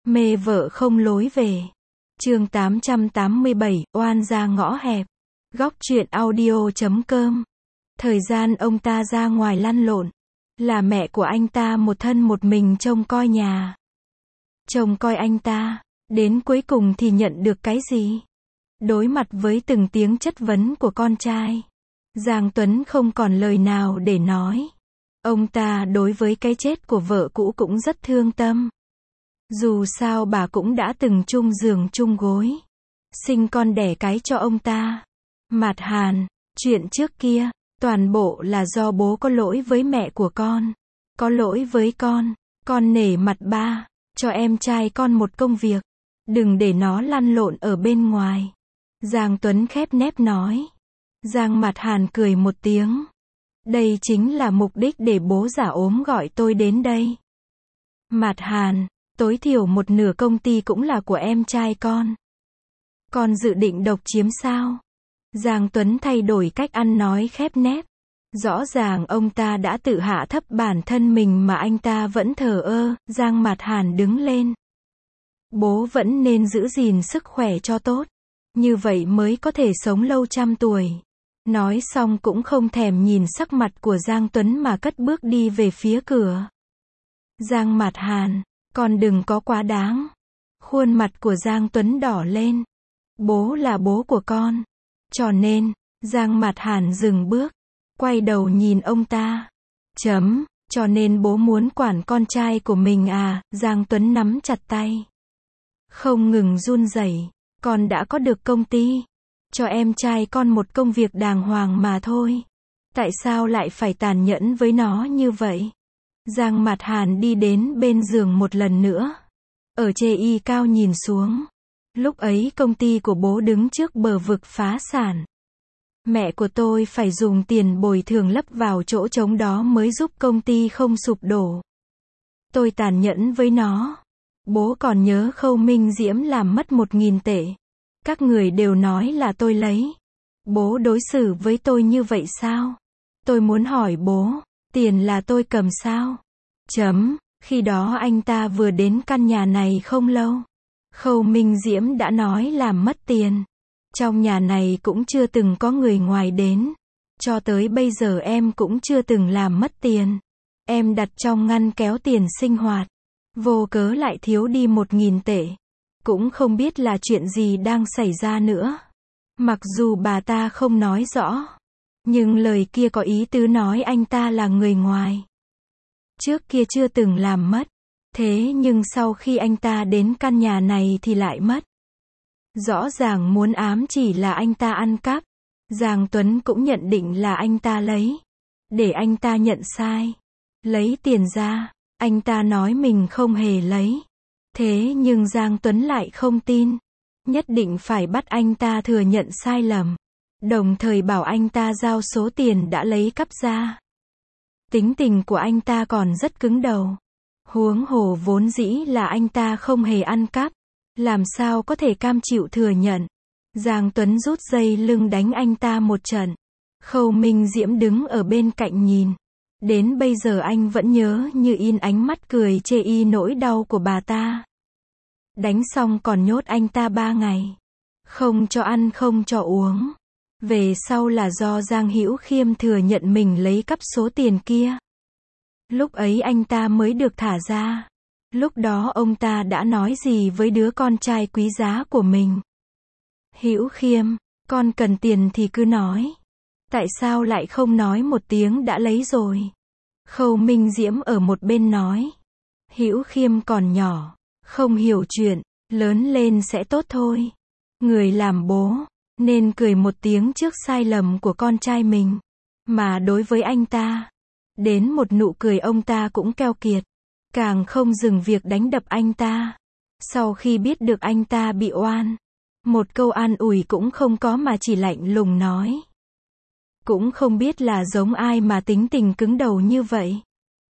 Mê vợ không lối về. Chương 887, oan ra ngõ hẹp. Góc truyện audio.com. Thời gian ông ta ra ngoài lăn lộn, là mẹ của anh ta một thân một mình trông coi nhà. Trông coi anh ta, đến cuối cùng thì nhận được cái gì? Đối mặt với từng tiếng chất vấn của con trai, Giang Tuấn không còn lời nào để nói. Ông ta đối với cái chết của vợ cũ cũng rất thương tâm. Dù sao bà cũng đã từng chung giường chung gối, sinh con đẻ cái cho ông ta. Mạt Hàn, chuyện trước kia, toàn bộ là do bố có lỗi với mẹ của con. Có lỗi với con nể mặt ba, cho em trai con một công việc. Đừng để nó lăn lộn ở bên ngoài. Giang Tuấn khép nép nói. Giang Mạt Hàn cười một tiếng. Đây chính là mục đích để bố giả ốm gọi tôi đến đây. Mạt Hàn, tối thiểu một nửa công ty cũng là của em trai con. Con dự định độc chiếm sao? Giang Tuấn thay đổi cách ăn nói khép nép. Rõ ràng ông ta đã tự hạ thấp bản thân mình mà anh ta vẫn thờ ơ. Giang Mạt Hàn đứng lên. Bố vẫn nên giữ gìn sức khỏe cho tốt. Như vậy mới có thể sống lâu trăm tuổi. Nói xong cũng không thèm nhìn sắc mặt của Giang Tuấn mà cất bước đi về phía cửa. Giang Mạt Hàn, con đừng có quá đáng. Khuôn mặt của Giang Tuấn đỏ lên. Bố là bố của con. Cho nên, Giang Mạt Hàn dừng bước, quay đầu nhìn ông ta. Cho nên bố muốn quản con trai của mình à? Giang Tuấn nắm chặt tay, không ngừng run rẩy. Con đã có được công ty, cho em trai con một công việc đàng hoàng mà thôi. Tại sao lại phải tàn nhẫn với nó như vậy? Giang Mạt Hàn đi đến bên giường một lần nữa. Ở trên cao nhìn xuống. Lúc ấy công ty của bố đứng trước bờ vực phá sản. Mẹ của tôi phải dùng tiền bồi thường lấp vào chỗ trống đó mới giúp công ty không sụp đổ. Tôi tàn nhẫn với nó. Bố còn nhớ Khâu Minh Diễm làm mất 1.000 tệ. Các người đều nói là tôi lấy. Bố đối xử với tôi như vậy sao? Tôi muốn hỏi bố, tiền là tôi cầm sao? Khi đó anh ta vừa đến căn nhà này không lâu. Khâu Minh Diễm đã nói làm mất tiền. Trong nhà này cũng chưa từng có người ngoài đến. Cho tới bây giờ em cũng chưa từng làm mất tiền. Em đặt trong ngăn kéo tiền sinh hoạt. Vô cớ lại thiếu đi 1.000 tệ. Cũng không biết là chuyện gì đang xảy ra nữa. Mặc dù bà ta không nói rõ, nhưng lời kia có ý tứ nói anh ta là người ngoài. Trước kia chưa từng làm mất. Thế nhưng sau khi anh ta đến căn nhà này thì lại mất. Rõ ràng muốn ám chỉ là anh ta ăn cắp. Giang Tuấn cũng nhận định là anh ta lấy. Để anh ta nhận sai. Lấy tiền ra. Anh ta nói mình không hề lấy. Thế nhưng Giang Tuấn lại không tin. Nhất định phải bắt anh ta thừa nhận sai lầm. Đồng thời bảo anh ta giao số tiền đã lấy cắp ra. Tính tình của anh ta còn rất cứng đầu. Huống hồ vốn dĩ là anh ta không hề ăn cắp. Làm sao có thể cam chịu thừa nhận. Giang Tuấn rút dây lưng đánh anh ta một trận. Khâu Minh Diễm đứng ở bên cạnh nhìn. Đến bây giờ anh vẫn nhớ như in ánh mắt cười chê y nỗi đau của bà ta. Đánh xong còn nhốt anh ta 3 ngày. Không cho ăn không cho uống. Về sau là do Giang Hữu Khiêm thừa nhận mình lấy cắp số tiền kia. Lúc ấy anh ta mới được thả ra. Lúc đó ông ta đã nói gì với đứa con trai quý giá của mình? Hữu Khiêm, con cần tiền thì cứ nói. Tại sao lại không nói một tiếng đã lấy rồi? Khâu Minh Diễm ở một bên nói. Hữu Khiêm còn nhỏ, không hiểu chuyện, lớn lên sẽ tốt thôi. Người làm bố, nên cười một tiếng trước sai lầm của con trai mình. Mà đối với anh ta, đến một nụ cười ông ta cũng keo kiệt. Càng không dừng việc đánh đập anh ta. Sau khi biết được anh ta bị oan, một câu an ủi cũng không có mà chỉ lạnh lùng nói. Cũng không biết là giống ai mà tính tình cứng đầu như vậy.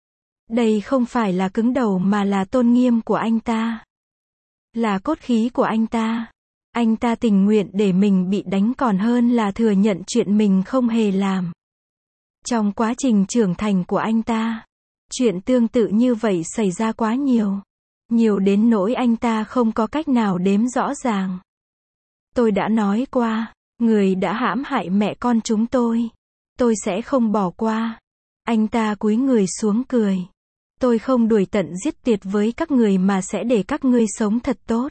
Đây không phải là cứng đầu mà là tôn nghiêm của anh ta. Là cốt khí của anh ta. Anh ta tình nguyện để mình bị đánh còn hơn là thừa nhận chuyện mình không hề làm. Trong quá trình trưởng thành của anh ta, chuyện tương tự như vậy xảy ra quá nhiều. Nhiều đến nỗi anh ta không có cách nào đếm rõ ràng. Tôi đã nói qua, người đã hãm hại mẹ con chúng tôi sẽ không bỏ qua. Anh ta cúi người xuống cười. Tôi không đuổi tận giết tuyệt với các người mà sẽ để các ngươi sống thật tốt.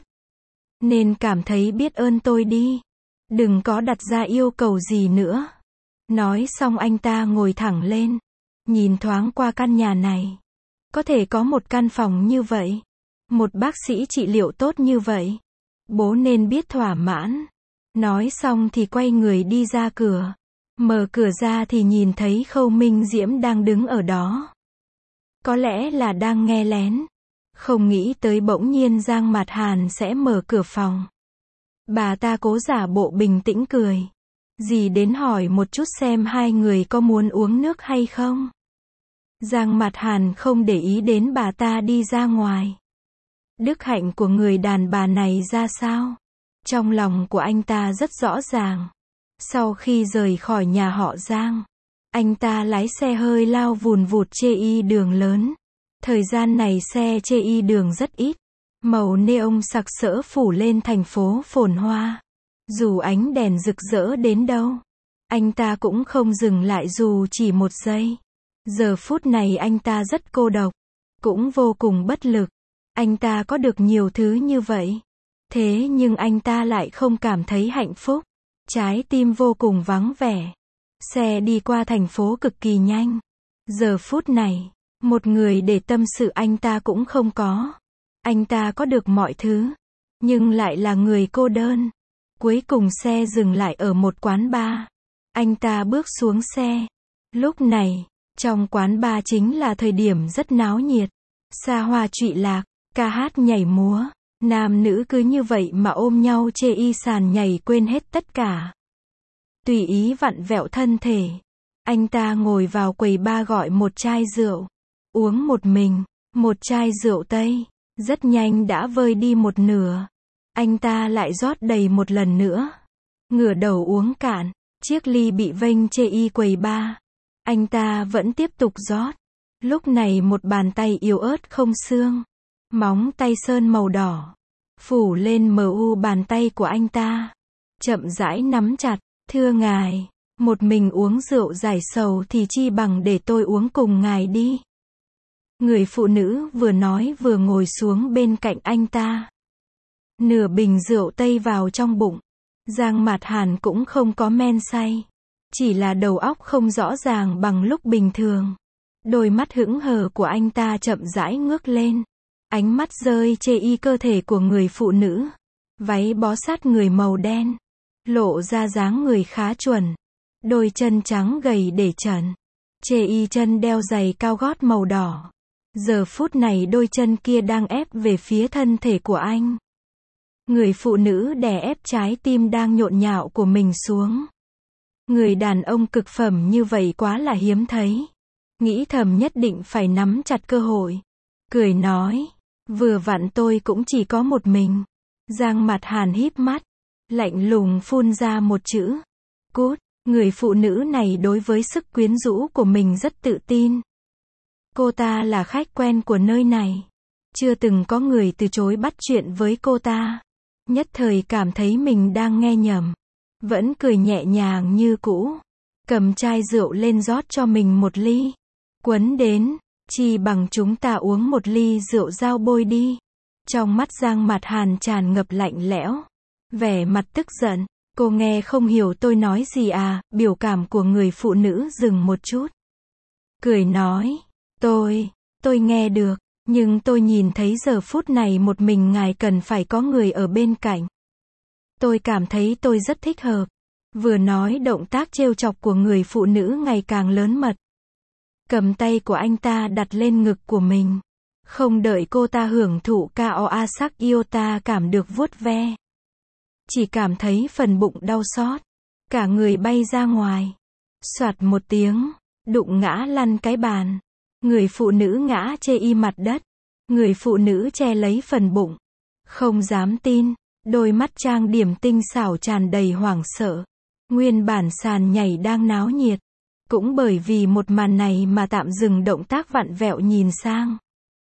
Nên cảm thấy biết ơn tôi đi. Đừng có đặt ra yêu cầu gì nữa. Nói xong anh ta ngồi thẳng lên. Nhìn thoáng qua căn nhà này. Có thể có một căn phòng như vậy. Một bác sĩ trị liệu tốt như vậy. Bố nên biết thỏa mãn. Nói xong thì quay người đi ra cửa. Mở cửa ra thì nhìn thấy Khâu Minh Diễm đang đứng ở đó. Có lẽ là đang nghe lén. Không nghĩ tới bỗng nhiên Giang Mạt Hàn sẽ mở cửa phòng. Bà ta cố giả bộ bình tĩnh cười. Dì đến hỏi một chút xem hai người có muốn uống nước hay không. Giang Mạt Hàn không để ý đến bà ta đi ra ngoài. Đức hạnh của người đàn bà này ra sao? Trong lòng của anh ta rất rõ ràng. Sau khi rời khỏi nhà họ Giang, anh ta lái xe hơi lao vùn vụt chê y đường lớn. Thời gian này xe chê y đường rất ít. Màu neon sặc sỡ phủ lên thành phố phồn hoa. Dù ánh đèn rực rỡ đến đâu, anh ta cũng không dừng lại dù chỉ một giây. Giờ phút này anh ta rất cô độc, cũng vô cùng bất lực. Anh ta có được nhiều thứ như vậy. Thế nhưng anh ta lại không cảm thấy hạnh phúc. Trái tim vô cùng vắng vẻ. Xe đi qua thành phố cực kỳ nhanh. Giờ phút này, một người để tâm sự anh ta cũng không có. Anh ta có được mọi thứ, nhưng lại là người cô đơn. Cuối cùng xe dừng lại ở một quán bar. Anh ta bước xuống xe. Lúc này, trong quán bar chính là thời điểm rất náo nhiệt. Xa hoa trụy lạc, ca hát nhảy múa. Nam nữ cứ như vậy mà ôm nhau chê y sàn nhảy quên hết tất cả. Tùy ý vặn vẹo thân thể. Anh ta ngồi vào quầy bar gọi một chai rượu. Uống một mình, một chai rượu Tây. Rất nhanh đã vơi đi một nửa. Anh ta lại rót đầy một lần nữa. Ngửa đầu uống cạn. Chiếc ly bị vênh chê y quầy bar. Anh ta vẫn tiếp tục rót. Lúc này một bàn tay yếu ớt không xương. Móng tay sơn màu đỏ. Phủ lên mờ u bàn tay của anh ta. Chậm rãi nắm chặt. Thưa ngài, một mình uống rượu giải sầu thì chi bằng để tôi uống cùng ngài đi. Người phụ nữ vừa nói vừa ngồi xuống bên cạnh anh ta. Nửa bình rượu Tây vào trong bụng. Giang Mạt Hàn cũng không có men say. Chỉ là đầu óc không rõ ràng bằng lúc bình thường. Đôi mắt hững hờ của anh ta chậm rãi ngước lên. Ánh mắt rơi chê y cơ thể của người phụ nữ. Váy bó sát người màu đen. Lộ ra dáng người khá chuẩn. Đôi chân trắng gầy để trần. Chê y chân đeo giày cao gót màu đỏ. Giờ phút này đôi chân kia đang ép về phía thân thể của anh. Người phụ nữ đè ép trái tim đang nhộn nhạo của mình xuống. Người đàn ông cực phẩm như vậy quá là hiếm thấy. Nghĩ thầm nhất định phải nắm chặt cơ hội. Cười nói, vừa vặn tôi cũng chỉ có một mình. Giang Mạt Hàn híp mắt, lạnh lùng phun ra một chữ. Cút. Người phụ nữ này đối với sức quyến rũ của mình rất tự tin. Cô ta là khách quen của nơi này. Chưa từng có người từ chối bắt chuyện với cô ta. Nhất thời cảm thấy mình đang nghe nhầm. Vẫn cười nhẹ nhàng như cũ. Cầm chai rượu lên rót cho mình một ly. Quấn đến, chi bằng chúng ta uống một ly rượu dao bôi đi. Trong mắt Giang Mạt Hàn tràn ngập lạnh lẽo. Vẻ mặt tức giận. Cô nghe không hiểu tôi nói gì à? Biểu cảm của người phụ nữ dừng một chút. Cười nói. Tôi nghe được. Nhưng tôi nhìn thấy giờ phút này một mình ngài cần phải có người ở bên cạnh. Tôi cảm thấy tôi rất thích hợp. Vừa nói động tác trêu chọc của người phụ nữ ngày càng lớn mật. Cầm tay của anh ta đặt lên ngực của mình. Không đợi cô ta hưởng thụ Koa sắc Iota cảm được vuốt ve. Chỉ cảm thấy phần bụng đau xót. Cả người bay ra ngoài. Soạt một tiếng. Đụng ngã lăn cái bàn. Người phụ nữ ngã chê y mặt đất. Người phụ nữ che lấy phần bụng. Không dám tin. Đôi mắt trang điểm tinh xảo tràn đầy hoảng sợ. Nguyên bản sàn nhảy đang náo nhiệt. Cũng bởi vì một màn này mà tạm dừng động tác vặn vẹo nhìn sang.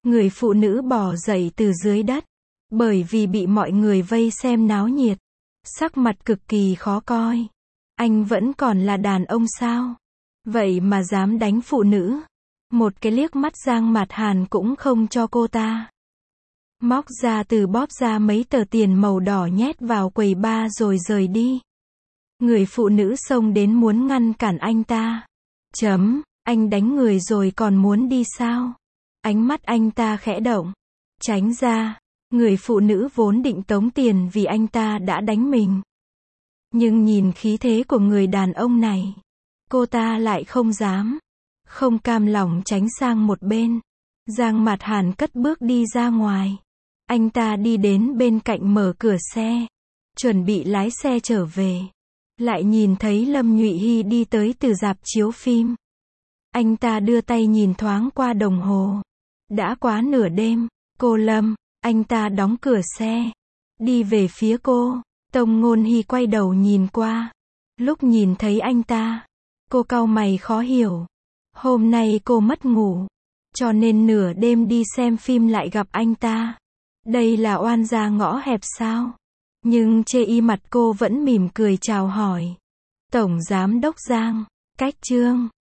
Người phụ nữ bò dậy từ dưới đất. Bởi vì bị mọi người vây xem náo nhiệt. Sắc mặt cực kỳ khó coi. Anh vẫn còn là đàn ông sao? Vậy mà dám đánh phụ nữ. Một cái liếc mắt Giang Mạt Hàn cũng không cho cô ta. Móc ra từ bóp ra mấy tờ tiền màu đỏ nhét vào quầy bar rồi rời đi. Người phụ nữ xông đến muốn ngăn cản anh ta. Anh đánh người rồi còn muốn đi sao? Ánh mắt anh ta khẽ động. Tránh ra. Người phụ nữ vốn định tống tiền vì anh ta đã đánh mình. Nhưng nhìn khí thế của người đàn ông này, cô ta lại không dám. Không cam lòng tránh sang một bên. Giang Mạt Hàn cất bước đi ra ngoài. Anh ta đi đến bên cạnh mở cửa xe. Chuẩn bị lái xe trở về. Lại nhìn thấy Lâm Nhụy Hy đi tới từ rạp chiếu phim. Anh ta đưa tay nhìn thoáng qua đồng hồ. Đã quá nửa đêm. Cô Lâm. Anh ta đóng cửa xe. Đi về phía cô. Tông Ngôn Hy quay đầu nhìn qua. Lúc nhìn thấy anh ta, cô cau mày khó hiểu. Hôm nay cô mất ngủ, cho nên nửa đêm đi xem phim lại gặp anh ta. Đây là oan gia ngõ hẹp sao? Nhưng chê y mặt cô vẫn mỉm cười chào hỏi. Tổng Giám đốc Giang, cách chương